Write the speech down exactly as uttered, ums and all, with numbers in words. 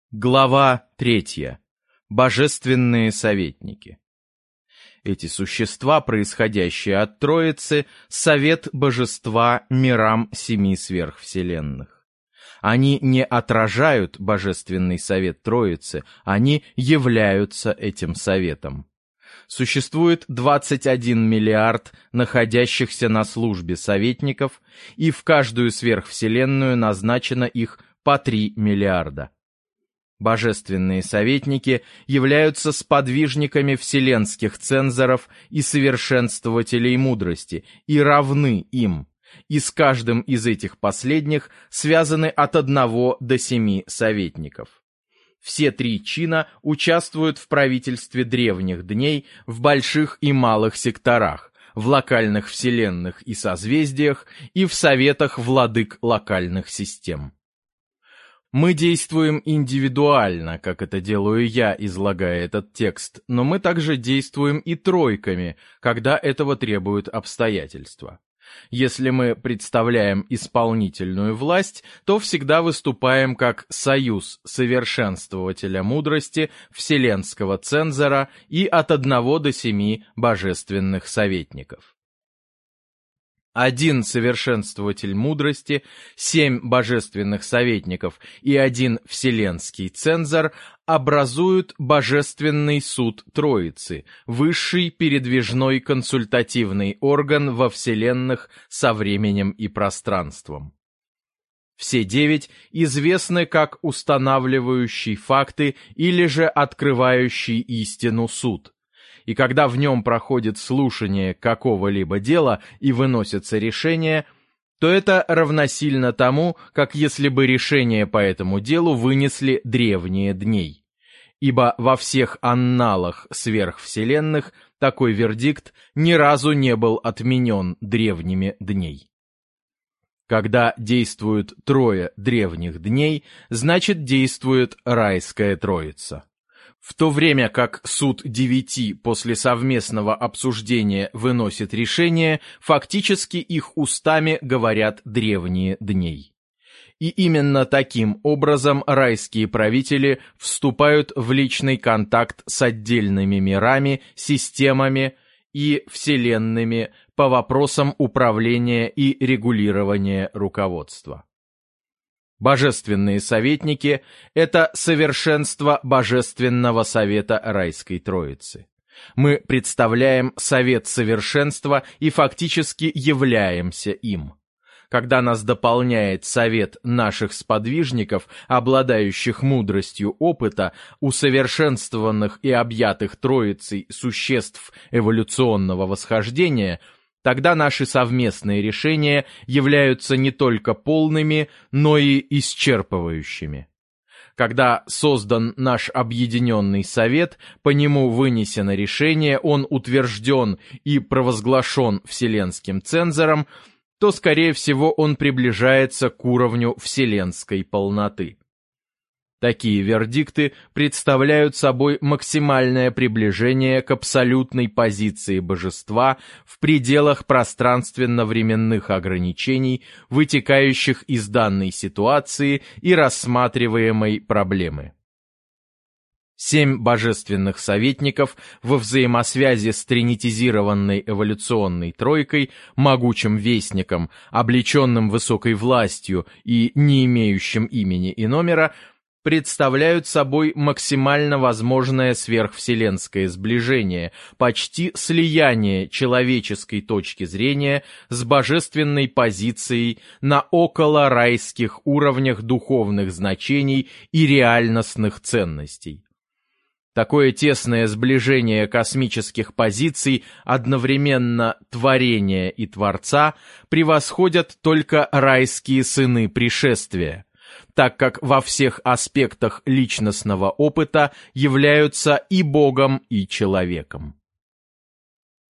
Глава третья. Божественные советники. Эти существа, происходящие от Троицы, совет божества мирам семи сверхвселенных. Они не отражают божественный совет Троицы, они являются этим советом. Существует двадцать один миллиард находящихся на службе советников, и в каждую сверхвселенную назначено их по три миллиарда. Божественные советники являются сподвижниками вселенских цензоров и совершенствователей мудрости и равны им, и с каждым из этих последних связаны от одного до семи советников. Все три чина участвуют в правительстве древних дней в больших и малых секторах, в локальных вселенных и созвездиях и в советах владык локальных систем. Мы действуем индивидуально, как это делаю я, излагая этот текст, но мы также действуем и тройками, когда этого требуют обстоятельства. Если мы представляем исполнительную власть, то всегда выступаем как союз совершенствователя мудрости, вселенского цензора и от одного до семи божественных советников. Один совершенствователь мудрости, семь божественных советников и один вселенский цензор образуют божественный суд Троицы, высший передвижной консультативный орган во вселенных со временем и пространством. Все девять известны как устанавливающий факты или же открывающий истину суд. И когда в нем проходит слушание какого-либо дела и выносится решение, то это равносильно тому, как если бы решение по этому делу вынесли древние дней. Ибо во всех анналах сверхвселенных такой вердикт ни разу не был отменен древними дней. Когда действуют трое древних дней, значит действует райская троица. В то время как суд девяти после совместного обсуждения выносит решение, фактически их устами говорят древние дней. И именно таким образом райские правители вступают в личный контакт с отдельными мирами, системами и вселенными по вопросам управления и регулирования руководства. Божественные советники — это совершенство Божественного Совета Райской Троицы. Мы представляем Совет Совершенства и фактически являемся им. Когда нас дополняет Совет наших сподвижников, обладающих мудростью опыта, усовершенствованных и объятых Троицей существ эволюционного восхождения, тогда наши совместные решения являются не только полными, но и исчерпывающими. Когда создан наш объединенный совет, по нему вынесено решение, он утвержден и провозглашен вселенским цензором, то, скорее всего, он приближается к уровню вселенской полноты. Такие вердикты представляют собой максимальное приближение к абсолютной позиции божества в пределах пространственно-временных ограничений, вытекающих из данной ситуации и рассматриваемой проблемы. Семь божественных советников во взаимосвязи с тринитизированной эволюционной тройкой, могучим вестником, облеченным высокой властью и не имеющим имени и номера, представляют собой максимально возможное сверхвселенское сближение, почти слияние человеческой точки зрения с божественной позицией на околорайских уровнях духовных значений и реальностных ценностей. Такое тесное сближение космических позиций одновременно творения и Творца превосходят только райские сыны пришествия, так как во всех аспектах личностного опыта являются и Богом, и человеком.